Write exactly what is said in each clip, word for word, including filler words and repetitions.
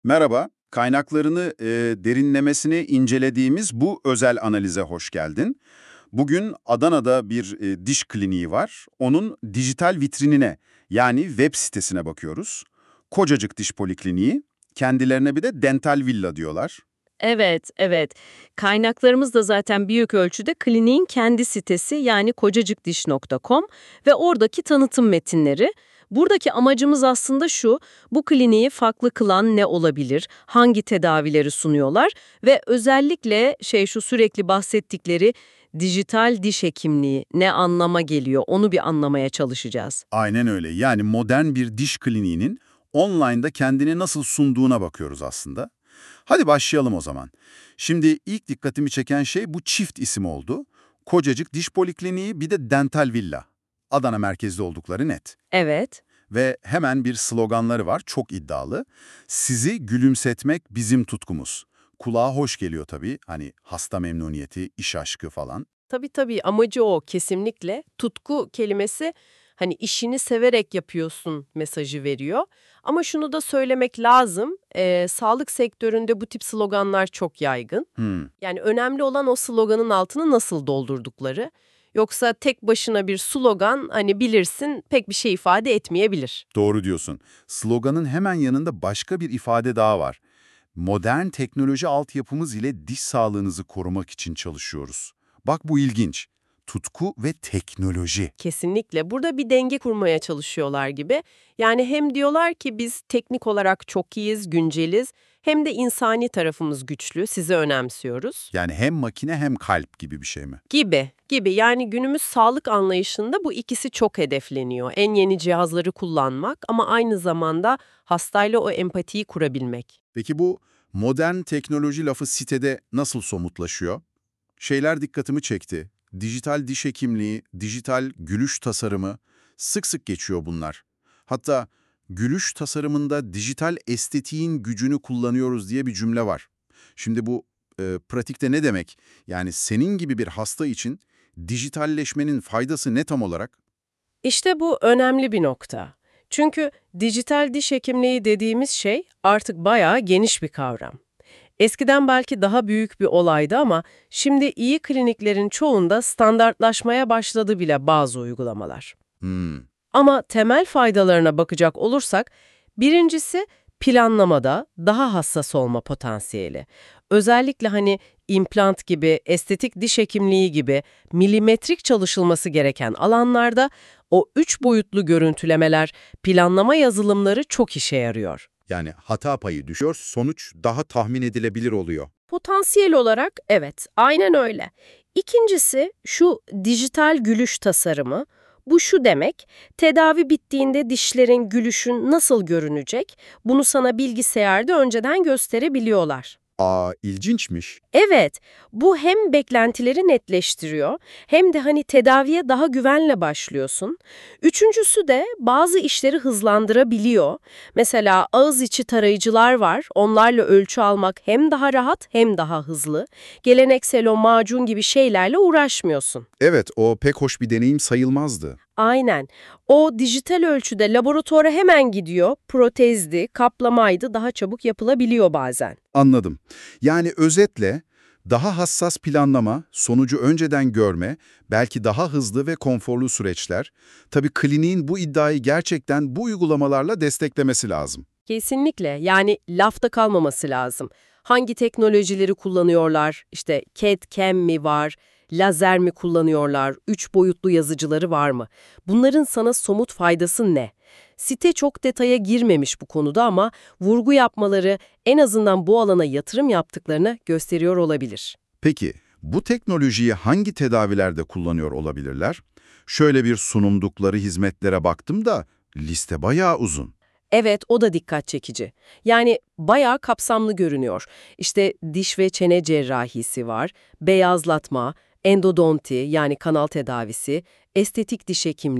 Merhaba, kaynaklarını e, derinlemesine incelediğimiz bu özel analize hoş geldin. Bugün Adana'da bir e, diş kliniği var. Onun dijital vitrinine yani web sitesine bakıyoruz. Kocacık Diş Polikliniği, kendilerine bir de dental villa diyorlar. Evet, evet. Kaynaklarımız da zaten büyük ölçüde kliniğin kendi sitesi yani kocacıkdiş nokta com ve oradaki tanıtım metinleri. Buradaki amacımız aslında şu, bu kliniği farklı kılan ne olabilir, hangi tedavileri sunuyorlar ve özellikle şey şu sürekli bahsettikleri dijital diş hekimliği ne anlama geliyor onu bir anlamaya çalışacağız. Aynen öyle. Yani modern bir diş kliniğinin online'da kendini nasıl sunduğuna bakıyoruz aslında. Hadi başlayalım o zaman. Şimdi ilk dikkatimi çeken şey bu çift isim oldu. Kocacık Diş Polikliniği bir de Dental Villa. Adana merkezli oldukları net. Evet. Ve hemen bir sloganları var, çok iddialı. Sizi gülümsetmek bizim tutkumuz. Kulağa hoş geliyor tabii. Hani hasta memnuniyeti, iş aşkı falan. Tabii tabii amacı o kesinlikle. Tutku kelimesi hani işini severek yapıyorsun mesajı veriyor. Ama şunu da söylemek lazım, e, sağlık sektöründe bu tip sloganlar çok yaygın. Hmm, Yani önemli olan o sloganın altını nasıl doldurdukları. Yoksa tek başına bir slogan hani bilirsin pek bir şey ifade etmeyebilir. doğru diyorsun. Sloganın hemen yanında başka bir ifade daha var. Modern teknoloji altyapımız ile diş sağlığınızı korumak için çalışıyoruz. Bak bu ilginç. Tutku ve teknoloji. Kesinlikle. Burada bir denge kurmaya çalışıyorlar gibi. Yani hem diyorlar ki biz teknik olarak çok iyiyiz, günceliz, hem de insani tarafımız güçlü, sizi önemsiyoruz. Yani hem makine hem kalp gibi bir şey mi? Gibi, gibi. Yani günümüz sağlık anlayışında bu ikisi çok hedefleniyor. En yeni cihazları kullanmak ama aynı zamanda hastayla o empatiyi kurabilmek. Peki bu modern teknoloji lafı sitede nasıl somutlaşıyor? Şeyler dikkatimi çekti. Dijital diş hekimliği, dijital gülüş tasarımı, sık sık geçiyor bunlar. Hatta gülüş tasarımında dijital estetiğin gücünü kullanıyoruz diye bir cümle var. Şimdi bu e, pratikte ne demek? Yani senin gibi bir hasta için dijitalleşmenin faydası ne tam olarak? İşte bu önemli bir nokta. Çünkü dijital diş hekimliği dediğimiz şey artık bayağı geniş bir kavram. Eskiden belki daha büyük bir olaydı ama şimdi iyi kliniklerin çoğunda standartlaşmaya başladı bile bazı uygulamalar. Hmm, Ama temel faydalarına bakacak olursak, birincisi planlamada daha hassas olma potansiyeli. Özellikle hani implant gibi, estetik diş hekimliği gibi milimetrik çalışılması gereken alanlarda o üç boyutlu görüntülemeler, planlama yazılımları çok işe yarıyor. yani hata payı düşüyor, sonuç daha tahmin edilebilir oluyor. Potansiyel olarak evet, aynen öyle. İkincisi şu dijital gülüş tasarımı. Bu şu demek, tedavi bittiğinde dişlerin gülüşün nasıl görünecek, bunu sana bilgisayarda önceden gösterebiliyorlar. Aa, ilginçmiş. Evet, bu hem beklentileri netleştiriyor hem de hani tedaviye daha güvenle başlıyorsun. Üçüncüsü de bazı işleri hızlandırabiliyor. Mesela ağız içi tarayıcılar var, onlarla ölçü almak hem daha rahat hem daha hızlı. Geleneksel o macun gibi şeylerle uğraşmıyorsun. Evet, o pek hoş bir deneyim sayılmazdı. Aynen. O dijital ölçüde laboratuvara hemen gidiyor, protezdi, kaplamaydı daha çabuk yapılabiliyor bazen. Anladım. Yani özetle daha hassas planlama, sonucu önceden görme, belki daha hızlı ve konforlu süreçler. Tabii kliniğin bu iddiayı gerçekten bu uygulamalarla desteklemesi lazım. Kesinlikle. Yani lafta kalmaması lazım. Hangi teknolojileri kullanıyorlar? İşte C A D/C A M mi var? Lazer mi kullanıyorlar? Üç boyutlu yazıcıları var mı? Bunların sana somut faydası ne? Site çok detaya girmemiş bu konuda ama vurgu yapmaları en azından bu alana yatırım yaptıklarını gösteriyor olabilir. Peki, bu teknolojiyi hangi tedavilerde kullanıyor olabilirler? Şöyle bir sunumdukları hizmetlere baktım da liste bayağı uzun. Evet, o da dikkat çekici. Yani bayağı kapsamlı görünüyor. İşte diş ve çene cerrahisi var, beyazlatma, endodonti yani kanal tedavisi, estetik diş hekimliği,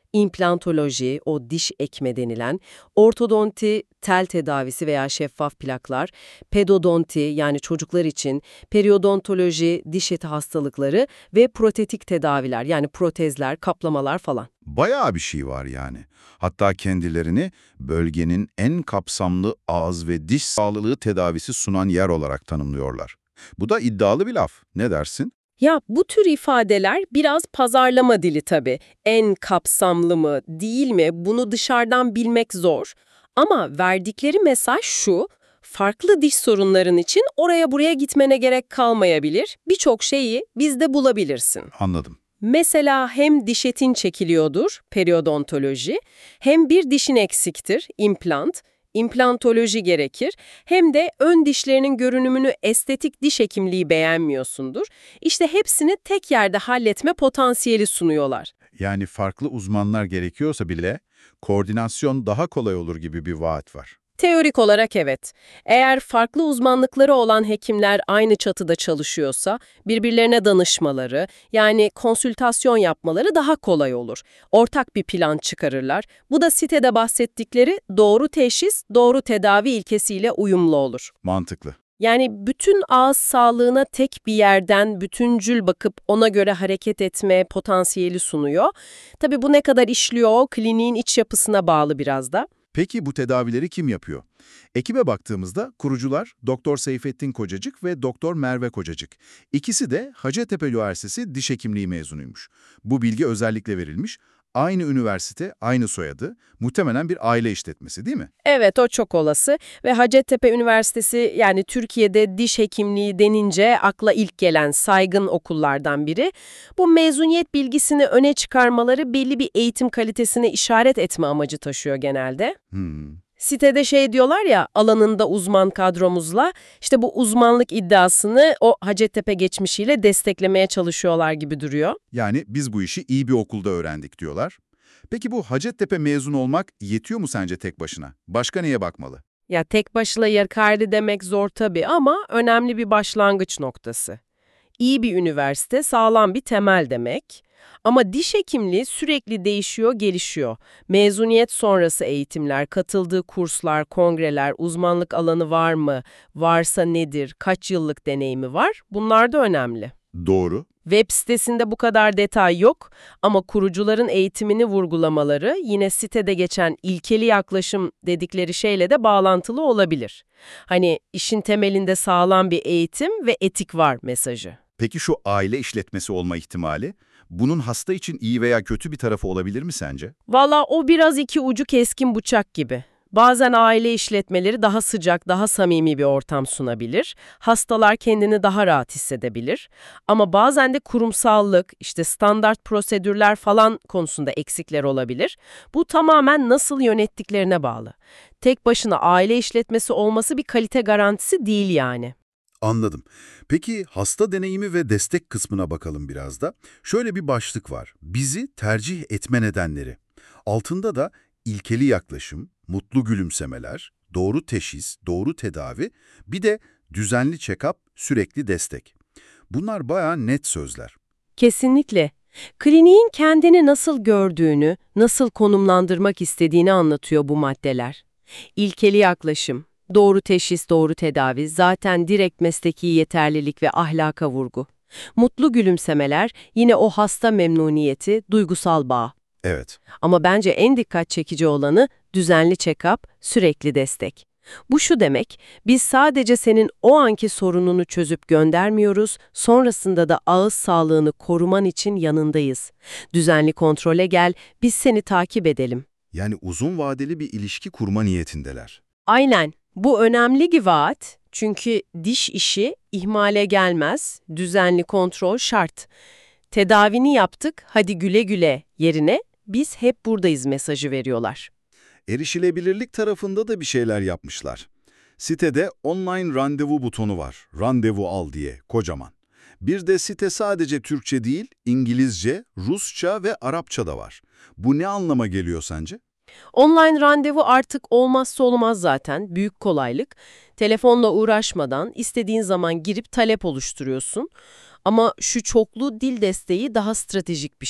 implantoloji, o diş ekme denilen, ortodonti, tel tedavisi veya şeffaf plaklar, pedodonti yani çocuklar için, periodontoloji, diş eti hastalıkları ve protetik tedaviler yani protezler, kaplamalar falan. Bayağı bir şey var yani. Hatta kendilerini bölgenin en kapsamlı ağız ve diş sağlığı tedavisi sunan yer olarak tanımlıyorlar. Bu da iddialı bir laf. Ne dersin? Ya bu tür ifadeler biraz pazarlama dili tabii. En kapsamlı mı, değil mi? Bunu dışarıdan bilmek zor. Ama verdikleri mesaj şu: farklı diş sorunların için oraya buraya gitmene gerek kalmayabilir. Birçok şeyi bizde bulabilirsin. Anladım. Mesela hem diş etin çekiliyordur, periodontoloji, hem bir dişin eksiktir, implant, implantoloji gerekir, hem de ön dişlerinin görünümünü estetik diş hekimliği beğenmiyorsundur. İşte hepsini tek yerde halletme potansiyeli sunuyorlar. Yani farklı uzmanlar gerekiyorsa bile koordinasyon daha kolay olur gibi bir vaat var. Teorik olarak evet. Eğer farklı uzmanlıkları olan hekimler aynı çatıda çalışıyorsa, birbirlerine danışmaları, yani konsültasyon yapmaları daha kolay olur. Ortak bir plan çıkarırlar. Bu da sitede bahsettikleri doğru teşhis, doğru tedavi ilkesiyle uyumlu olur. Mantıklı. Yani bütün ağız sağlığına tek bir yerden bütüncül bakıp ona göre hareket etme potansiyeli sunuyor. Tabii bu ne kadar işliyor, kliniğin iç yapısına bağlı biraz da. Peki bu tedavileri kim yapıyor? Ekibe baktığımızda kurucular Doktor Seyfettin Kocacık ve Doktor Merve Kocacık. İkisi de Hacettepe Üniversitesi Diş Hekimliği mezunuymuş. Bu bilgi özellikle verilmiş. Aynı üniversite, aynı soyadı, muhtemelen bir aile işletmesi değil mi? Evet, o çok olası ve Hacettepe Üniversitesi yani Türkiye'de diş hekimliği denince akla ilk gelen saygın okullardan biri. Bu mezuniyet bilgisini öne çıkarmaları belli bir eğitim kalitesine işaret etme amacı taşıyor genelde. Hmm. Sitede şey diyorlar ya, alanında uzman kadromuzla, işte bu uzmanlık iddiasını o Hacettepe geçmişiyle desteklemeye çalışıyorlar gibi duruyor. Yani biz bu işi iyi bir okulda öğrendik diyorlar. Peki bu Hacettepe mezun olmak yetiyor mu sence tek başına? Başka neye bakmalı? Ya tek başına yeterli demek zor tabii ama önemli bir başlangıç noktası. İyi bir üniversite, sağlam bir temel demek. Ama diş hekimliği sürekli değişiyor, gelişiyor. Mezuniyet sonrası eğitimler, katıldığı kurslar, kongreler, uzmanlık alanı var mı? Varsa nedir? Kaç yıllık deneyimi var? Bunlar da önemli. Doğru. Web sitesinde bu kadar detay yok ama kurucuların eğitimini vurgulamaları yine sitede geçen ilkeli yaklaşım dedikleri şeyle de bağlantılı olabilir. Hani işin temelinde sağlam bir eğitim ve etik var mesajı. Peki şu aile işletmesi olma ihtimali, bunun hasta için iyi veya kötü bir tarafı olabilir mi sence? Valla o biraz iki ucu keskin bıçak gibi. Bazen aile işletmeleri daha sıcak, daha samimi bir ortam sunabilir. Hastalar kendini daha rahat hissedebilir. Ama bazen de kurumsallık, işte standart prosedürler falan konusunda eksikler olabilir. Bu tamamen nasıl yönettiklerine bağlı. Tek başına aile işletmesi olması bir kalite garantisi değil yani. Anladım. Peki hasta deneyimi ve destek kısmına bakalım biraz da. Şöyle bir başlık var. Bizi tercih etme nedenleri. Altında da ilkeli yaklaşım, mutlu gülümsemeler, doğru teşhis, doğru tedavi, bir de düzenli check-up, sürekli destek. Bunlar bayağı net sözler. Kesinlikle. Kliniğin kendini nasıl gördüğünü, nasıl konumlandırmak istediğini anlatıyor bu maddeler. İlkeli yaklaşım, doğru teşhis, doğru tedavi, zaten direkt mesleki yeterlilik ve ahlaka vurgu. Mutlu gülümsemeler, yine o hasta memnuniyeti, duygusal bağ. Evet. Ama bence en dikkat çekici olanı düzenli check-up, sürekli destek. Bu şu demek, biz sadece senin o anki sorununu çözüp göndermiyoruz, sonrasında da ağız sağlığını koruman için yanındayız. Düzenli kontrole gel, biz seni takip edelim. Yani uzun vadeli bir ilişki kurma niyetindeler. Aynen, bu önemli bir vaat. Çünkü diş işi ihmale gelmez, düzenli kontrol şart. Tedavini yaptık, hadi güle güle yerine biz hep buradayız mesajı veriyorlar. Erişilebilirlik tarafında da bir şeyler yapmışlar. Sitede online randevu butonu var. Randevu al diye, kocaman. Bir de site sadece Türkçe değil, İngilizce, Rusça ve Arapça da var. Bu ne anlama geliyor sence? Online randevu artık olmazsa olmaz zaten, büyük kolaylık. Telefonla uğraşmadan istediğin zaman girip talep oluşturuyorsun. Ama şu çoklu dil desteği daha stratejik bir şey.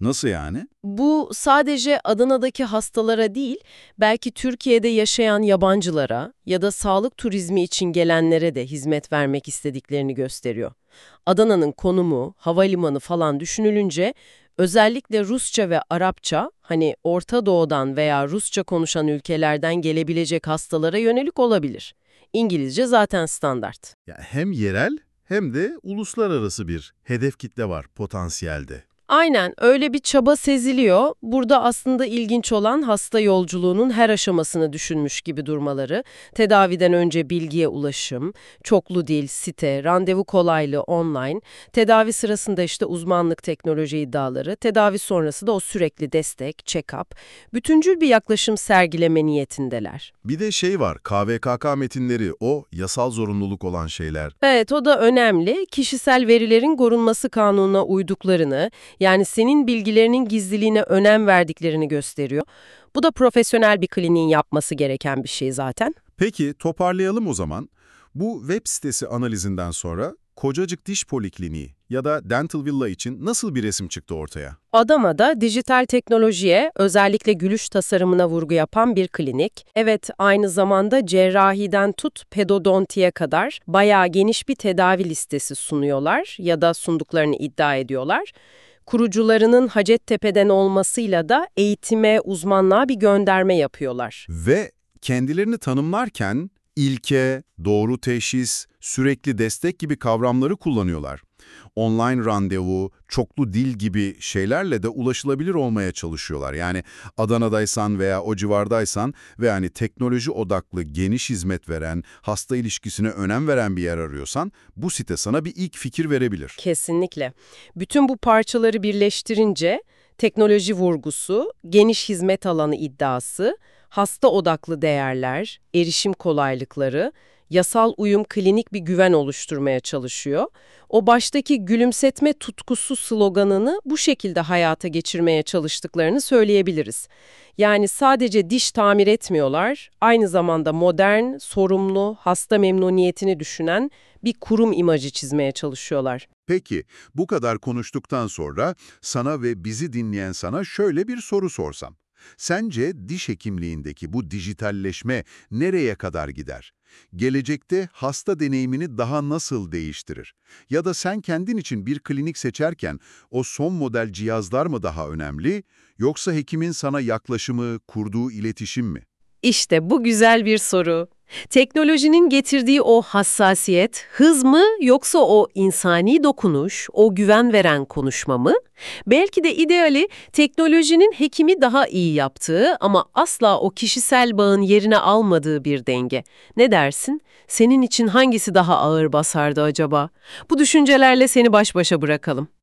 Nasıl yani? Bu sadece Adana'daki hastalara değil, belki Türkiye'de yaşayan yabancılara ya da sağlık turizmi için gelenlere de hizmet vermek istediklerini gösteriyor. Adana'nın konumu, havalimanı falan düşünülünce özellikle Rusça ve Arapça, hani Orta Doğu'dan veya Rusça konuşan ülkelerden gelebilecek hastalara yönelik olabilir. İngilizce zaten standart. Ya hem yerel hem de uluslararası bir hedef kitle var potansiyelde. Aynen öyle bir çaba seziliyor. Burada aslında ilginç olan hasta yolculuğunun her aşamasını düşünmüş gibi durmaları. Tedaviden önce bilgiye ulaşım, çoklu dil, site, randevu kolaylığı online, tedavi sırasında işte uzmanlık teknoloji iddiaları, tedavi sonrası da o sürekli destek, check-up, bütüncül bir yaklaşım sergileme niyetindeler. Bir de şey var, K V K K metinleri, o yasal zorunluluk olan şeyler. Evet, o da önemli. Kişisel verilerin korunması kanununa uyduklarını, yani senin bilgilerinin gizliliğine önem verdiklerini gösteriyor. Bu da profesyonel bir kliniğin yapması gereken bir şey zaten. Peki toparlayalım o zaman. Bu web sitesi analizinden sonra Kocacık Diş Polikliniği ya da Dental Villa için nasıl bir resim çıktı ortaya? Adana'da dijital teknolojiye, özellikle gülüş tasarımına vurgu yapan bir klinik. Evet, aynı zamanda cerrahiden tut pedodontiye kadar bayağı geniş bir tedavi listesi sunuyorlar ya da sunduklarını iddia ediyorlar. Kurucularının Hacettepe'den olmasıyla da eğitime, uzmanlığa bir gönderme yapıyorlar. Ve kendilerini tanımlarken ilke, doğru teşhis, sürekli destek gibi kavramları kullanıyorlar. Online randevu, çoklu dil gibi şeylerle de ulaşılabilir olmaya çalışıyorlar. Yani Adana'daysan veya o civardaysan ve yani teknoloji odaklı, geniş hizmet veren, hasta ilişkisine önem veren bir yer arıyorsan bu site sana bir ilk fikir verebilir. Kesinlikle. Bütün bu parçaları birleştirince teknoloji vurgusu, geniş hizmet alanı iddiası, hasta odaklı değerler, erişim kolaylıkları, yasal uyum, klinik bir güven oluşturmaya çalışıyor. O baştaki gülümsetme tutkusu sloganını bu şekilde hayata geçirmeye çalıştıklarını söyleyebiliriz. Yani sadece diş tamir etmiyorlar, aynı zamanda modern, sorumlu, hasta memnuniyetini düşünen bir kurum imajı çizmeye çalışıyorlar. Peki, bu kadar konuştuktan sonra sana ve bizi dinleyen sana şöyle bir soru sorsam. Sence diş hekimliğindeki bu dijitalleşme nereye kadar gider? Gelecekte hasta deneyimini daha nasıl değiştirir? Ya da sen kendin için bir klinik seçerken o son model cihazlar mı daha önemli, yoksa hekimin sana yaklaşımı, kurduğu iletişim mi? İşte bu güzel bir soru. Teknolojinin getirdiği o hassasiyet, hız mı yoksa o insani dokunuş, o güven veren konuşma mı? Belki de ideali teknolojinin hekimi daha iyi yaptığı ama asla o kişisel bağın yerine almadığı bir denge. Ne dersin? Senin için hangisi daha ağır basardı acaba? Bu düşüncelerle seni baş başa bırakalım.